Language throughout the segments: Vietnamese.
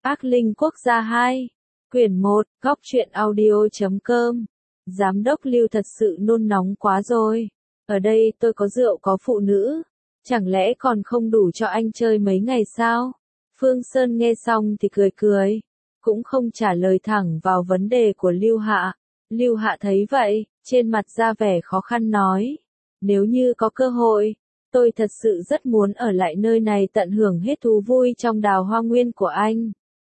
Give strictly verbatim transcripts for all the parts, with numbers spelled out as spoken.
Ác Linh Quốc gia hai, quyển một, góc truyện audio chấm com. Giám đốc Lưu thật sự nôn nóng quá rồi. Ở đây tôi có rượu có phụ nữ. Chẳng lẽ còn không đủ cho anh chơi mấy ngày sao? Phương Sơn nghe xong thì cười cười. Cũng không trả lời thẳng vào vấn đề của Lưu Hạ. Lưu Hạ thấy vậy, trên mặt ra vẻ khó khăn nói. Nếu như có cơ hội, tôi thật sự rất muốn ở lại nơi này tận hưởng hết thú vui trong đào hoa nguyên của anh.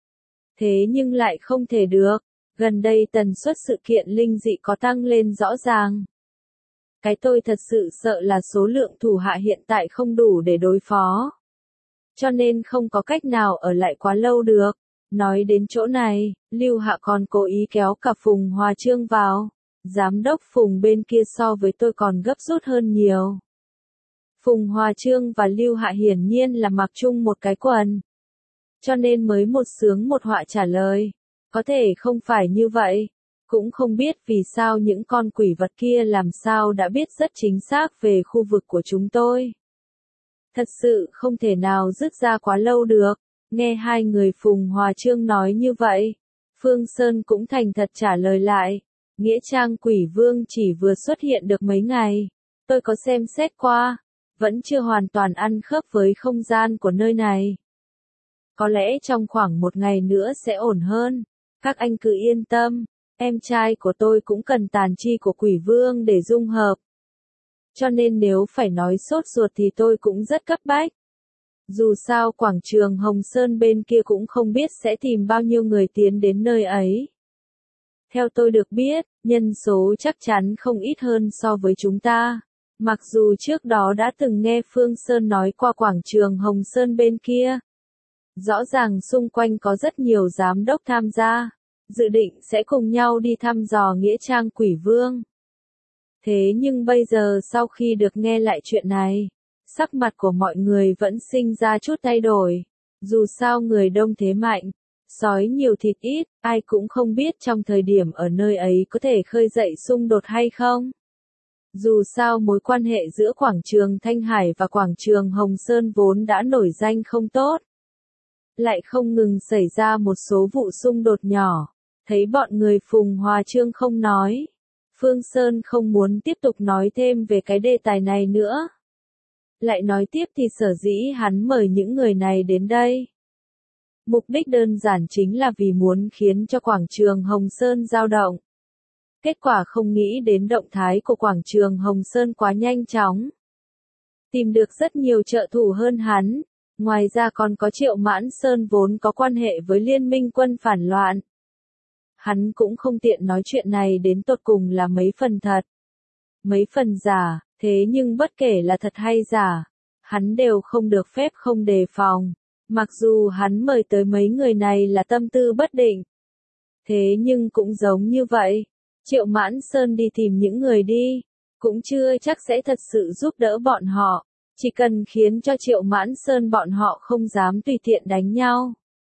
Thế nhưng lại không thể được. Gần đây tần suất sự kiện linh dị có tăng lên rõ ràng. Cái tôi thật sự sợ là số lượng thủ hạ hiện tại không đủ để đối phó. Cho nên không có cách nào ở lại quá lâu được. Nói đến chỗ này, Lưu Hạ còn cố ý kéo cả Phùng Hòa Trương vào. Giám đốc Phùng bên kia so với tôi còn gấp rút hơn nhiều. Phùng Hòa Trương và Lưu Hạ hiển nhiên là mặc chung một cái quần. Cho nên mới một sướng một họa trả lời. Có thể không phải như vậy. Cũng không biết vì sao những con quỷ vật kia làm sao đã biết rất chính xác về khu vực của chúng tôi. Thật sự không thể nào dứt ra quá lâu được. Nghe hai người Phùng Hòa Trương nói như vậy. Phương Sơn cũng thành thật trả lời lại. Nghĩa trang quỷ vương chỉ vừa xuất hiện được mấy ngày. Tôi có xem xét qua. Vẫn chưa hoàn toàn ăn khớp với không gian của nơi này. Có lẽ trong khoảng một ngày nữa sẽ ổn hơn. Các anh cứ yên tâm. Em trai của tôi cũng cần tàn chi của quỷ vương để dung hợp. Cho nên nếu phải nói sốt ruột thì tôi cũng rất cấp bách. Dù sao quảng trường Hồng Sơn bên kia cũng không biết sẽ tìm bao nhiêu người tiến đến nơi ấy. Theo tôi được biết, nhân số chắc chắn không ít hơn so với chúng ta. Mặc dù trước đó đã từng nghe Phương Sơn nói qua quảng trường Hồng Sơn bên kia. Rõ ràng xung quanh có rất nhiều giám đốc tham gia, dự định sẽ cùng nhau đi thăm dò nghĩa trang quỷ vương. Thế nhưng bây giờ sau khi được nghe lại chuyện này, sắc mặt của mọi người vẫn sinh ra chút thay đổi. Dù sao người đông thế mạnh, sói nhiều thịt ít, ai cũng không biết trong thời điểm ở nơi ấy có thể khơi dậy xung đột hay không. Dù sao mối quan hệ giữa quảng trường Thanh Hải và quảng trường Hồng Sơn vốn đã nổi danh không tốt. Lại không ngừng xảy ra một số vụ xung đột nhỏ. Thấy bọn người Phùng Hòa Trương không nói. Phương Sơn không muốn tiếp tục nói thêm về cái đề tài này nữa. Lại nói tiếp thì sở dĩ hắn mời những người này đến đây. Mục đích đơn giản chính là vì muốn khiến cho quảng trường Hồng Sơn dao động. Kết quả không nghĩ đến động thái của quảng trường Hồng Sơn quá nhanh chóng. Tìm được rất nhiều trợ thủ hơn hắn. Ngoài ra còn có Triệu Mãn Sơn vốn có quan hệ với liên minh quân phản loạn. Hắn cũng không tiện nói chuyện này đến tột cùng là mấy phần thật. Mấy phần giả, thế nhưng bất kể là thật hay giả, hắn đều không được phép không đề phòng. Mặc dù hắn mời tới mấy người này là tâm tư bất định. Thế nhưng cũng giống như vậy, Triệu Mãn Sơn đi tìm những người đi, cũng chưa chắc sẽ thật sự giúp đỡ bọn họ. Chỉ cần khiến cho Triệu Mãn Sơn bọn họ không dám tùy tiện đánh nhau.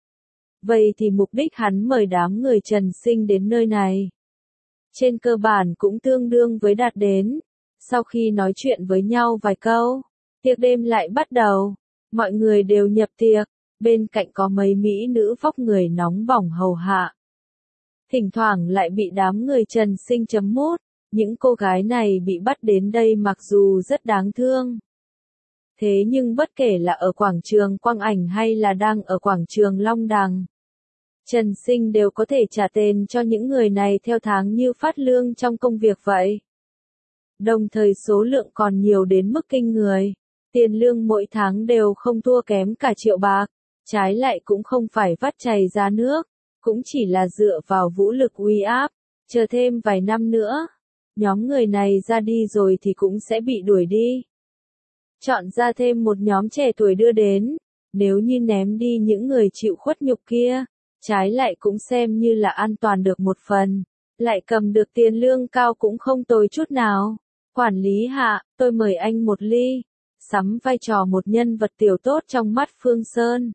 Vậy thì mục đích hắn mời đám người Trần Sinh đến nơi này. Trên cơ bản cũng tương đương với đạt đến. Sau khi nói chuyện với nhau vài câu, tiệc đêm lại bắt đầu. Mọi người đều nhập tiệc, bên cạnh có mấy mỹ nữ vóc người nóng bỏng hầu hạ. Thỉnh thoảng lại bị đám người Trần Sinh chấm mút. Những cô gái này bị bắt đến đây mặc dù rất đáng thương. Thế nhưng bất kể là ở quảng trường Quang Ảnh hay là đang ở quảng trường Long Đằng, Trần Sinh đều có thể trả tiền cho những người này theo tháng như phát lương trong công việc vậy. Đồng thời số lượng còn nhiều đến mức kinh người. Tiền lương mỗi tháng đều không thua kém cả triệu bạc. Trái lại cũng không phải vắt chảy ra nước. Cũng chỉ là dựa vào vũ lực uy áp. Chờ thêm vài năm nữa. Nhóm người này ra đi rồi thì cũng sẽ bị đuổi đi. Chọn ra thêm một nhóm trẻ tuổi đưa đến. Nếu như ném đi những người chịu khuất nhục kia. Trái lại cũng xem như là an toàn được một phần. Lại cầm được tiền lương cao cũng không tồi chút nào. Quản lý Hạ, tôi mời anh một ly. Sắm vai trò một nhân vật tiểu tốt trong mắt Phương Sơn.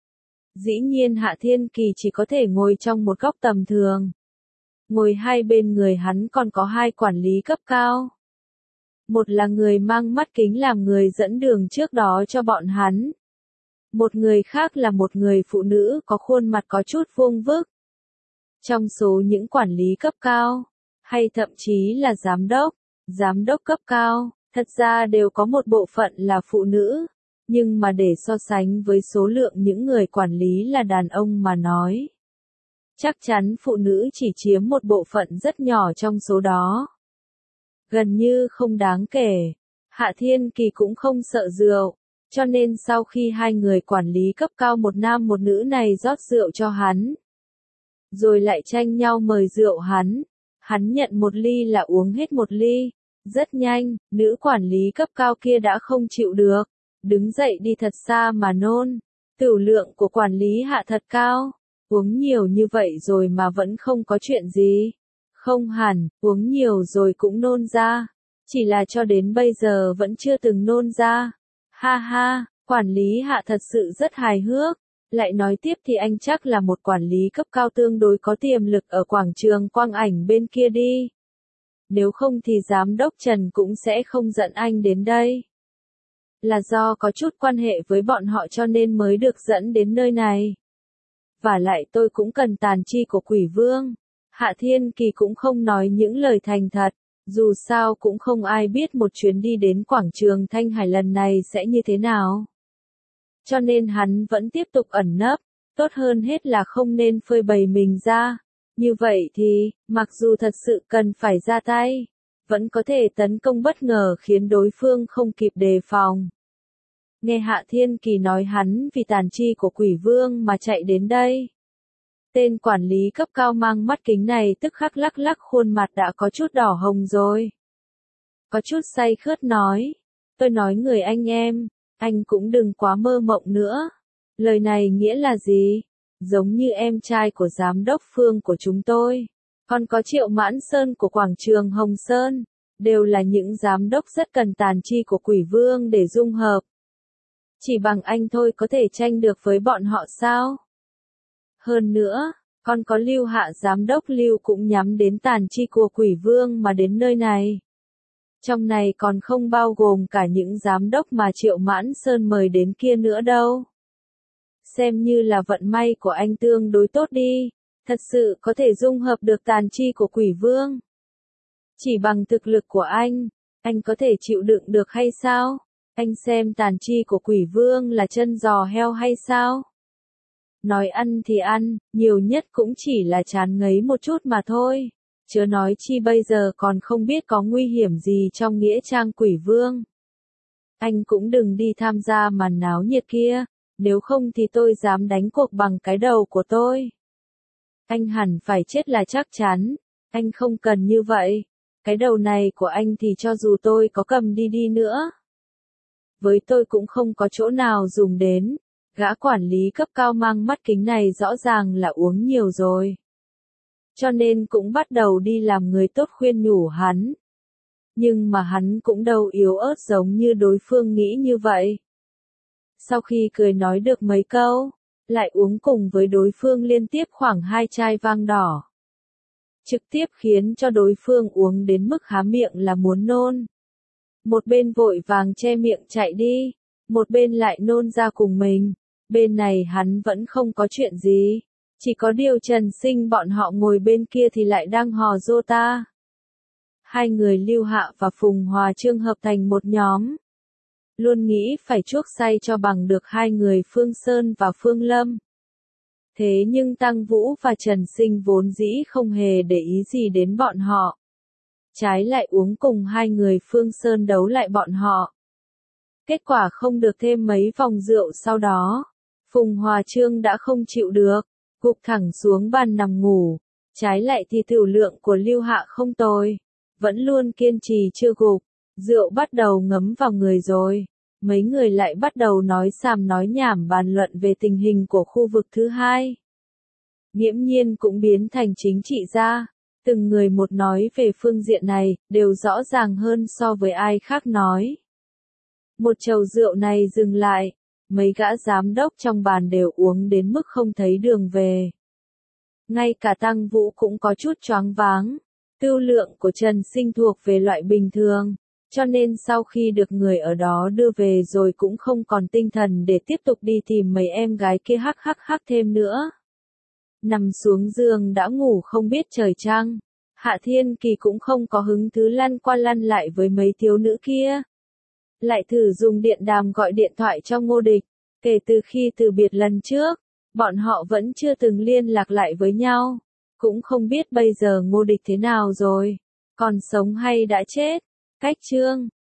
Dĩ nhiên Hạ Thiên Kỳ chỉ có thể ngồi trong một góc tầm thường. Ngồi hai bên người hắn còn có hai quản lý cấp cao. Một là người mang mắt kính làm người dẫn đường trước đó cho bọn hắn. Một người khác là một người phụ nữ có khuôn mặt có chút vuông vức. Trong số những quản lý cấp cao, hay thậm chí là giám đốc, giám đốc cấp cao, thật ra đều có một bộ phận là phụ nữ, nhưng mà để so sánh với số lượng những người quản lý là đàn ông mà nói, chắc chắn phụ nữ chỉ chiếm một bộ phận rất nhỏ trong số đó. Gần như không đáng kể. Hạ Thiên Kỳ cũng không sợ rượu, cho nên sau khi hai người quản lý cấp cao một nam một nữ này rót rượu cho hắn, rồi lại tranh nhau mời rượu hắn, hắn nhận một ly là uống hết một ly. Rất nhanh, nữ quản lý cấp cao kia đã không chịu được, đứng dậy đi thật xa mà nôn. Tửu lượng của quản lý Hạ thật cao, uống nhiều như vậy rồi mà vẫn không có chuyện gì. Không hẳn, uống nhiều rồi cũng nôn ra, chỉ là cho đến bây giờ vẫn chưa từng nôn ra. Ha ha, quản lý Hạ thật sự rất hài hước. Lại nói tiếp thì anh chắc là một quản lý cấp cao tương đối có tiềm lực ở quảng trường quang ảnh bên kia đi. Nếu không thì giám đốc Trần cũng sẽ không dẫn anh đến đây. Là do có chút quan hệ với bọn họ cho nên mới được dẫn đến nơi này. Và lại tôi cũng cần tàn chi của Quỷ Vương. Hạ Thiên Kỳ cũng không nói những lời thành thật, dù sao cũng không ai biết một chuyến đi đến quảng trường Thanh Hải lần này sẽ như thế nào. Cho nên hắn vẫn tiếp tục ẩn nấp, tốt hơn hết là không nên phơi bày mình ra. Như vậy thì, mặc dù thật sự cần phải ra tay, vẫn có thể tấn công bất ngờ khiến đối phương không kịp đề phòng. Nghe Hạ Thiên Kỳ nói hắn vì tàn chi của Quỷ Vương mà chạy đến đây. Tên quản lý cấp cao mang mắt kính này tức khắc lắc lắc khuôn mặt đã có chút đỏ hồng rồi. Có chút say khướt nói, tôi nói người anh em, anh cũng đừng quá mơ mộng nữa. Lời này nghĩa là gì? Giống như em trai của giám đốc Phương của chúng tôi, còn có Triệu Mãn Sơn của quảng trường Hồng Sơn, đều là những giám đốc rất cần tàn chi của Quỷ Vương để dung hợp. Chỉ bằng anh thôi có thể tranh được với bọn họ sao? Hơn nữa, còn có Lưu Hạ giám đốc Lưu cũng nhắm đến tàn chi của Quỷ Vương mà đến nơi này. Trong này còn không bao gồm cả những giám đốc mà Triệu Mãn Sơn mời đến kia nữa đâu. Xem như là vận may của anh tương đối tốt đi, thật sự có thể dung hợp được tàn chi của Quỷ Vương. Chỉ bằng thực lực của anh, anh có thể chịu đựng được hay sao? Anh xem tàn chi của Quỷ Vương là chân giò heo hay sao? Nói ăn thì ăn, nhiều nhất cũng chỉ là chán ngấy một chút mà thôi. Chớ nói chi bây giờ còn không biết có nguy hiểm gì trong nghĩa trang Quỷ Vương. Anh cũng đừng đi tham gia màn náo nhiệt kia, nếu không thì tôi dám đánh cuộc bằng cái đầu của tôi. Anh hẳn phải chết là chắc chắn, anh không cần như vậy. Cái đầu này của anh thì cho dù tôi có cầm đi đi nữa, với tôi cũng không có chỗ nào dùng đến. Gã quản lý cấp cao mang mắt kính này rõ ràng là uống nhiều rồi. Cho nên cũng bắt đầu đi làm người tốt khuyên nhủ hắn. Nhưng mà hắn cũng đâu yếu ớt giống như đối phương nghĩ như vậy. Sau khi cười nói được mấy câu, lại uống cùng với đối phương liên tiếp khoảng hai chai vang đỏ. Trực tiếp khiến cho đối phương uống đến mức há miệng là muốn nôn. Một bên vội vàng che miệng chạy đi, một bên lại nôn ra cùng mình. Bên này hắn vẫn không có chuyện gì, chỉ có điều Trần Sinh bọn họ ngồi bên kia thì lại đang hò rô ta. Hai người Lưu Hạ và Phùng Hòa Trương hợp thành một nhóm. Luôn nghĩ phải chuốc say cho bằng được hai người Phương Sơn và Phương Lâm. Thế nhưng Tăng Vũ và Trần Sinh vốn dĩ không hề để ý gì đến bọn họ. Trái lại uống cùng hai người Phương Sơn đấu lại bọn họ. Kết quả không được thêm mấy vòng rượu sau đó. Phùng Hòa Trương đã không chịu được, gục thẳng xuống bàn nằm ngủ. Trái lại thì tiểu lượng của Lưu Hạ không tồi, vẫn luôn kiên trì chưa gục. Rượu bắt đầu ngấm vào người rồi. Mấy người lại bắt đầu nói xàm nói nhảm bàn luận về tình hình của khu vực thứ hai. Nghiễm Nhiên cũng biến thành chính trị gia. Từng người một nói về phương diện này, đều rõ ràng hơn so với ai khác nói. Một chầu rượu này dừng lại. Mấy gã giám đốc trong bàn đều uống đến mức không thấy đường về. Ngay cả Tăng Vũ cũng có chút choáng váng. Tưu lượng của Trần Sinh thuộc về loại bình thường. cho nên sau khi được người ở đó đưa về rồi cũng không còn tinh thần để tiếp tục đi tìm mấy em gái kia hắc hắc hắc thêm nữa. Nằm xuống giường đã ngủ không biết trời trăng, Hạ Thiên Kỳ cũng không có hứng thú lăn qua lăn lại với mấy thiếu nữ kia. Lại thử dùng điện đàm gọi điện thoại cho Ngô Địch, kể từ khi từ biệt lần trước, bọn họ vẫn chưa từng liên lạc lại với nhau, cũng không biết bây giờ Ngô Địch thế nào rồi, còn sống hay đã chết. Cách chương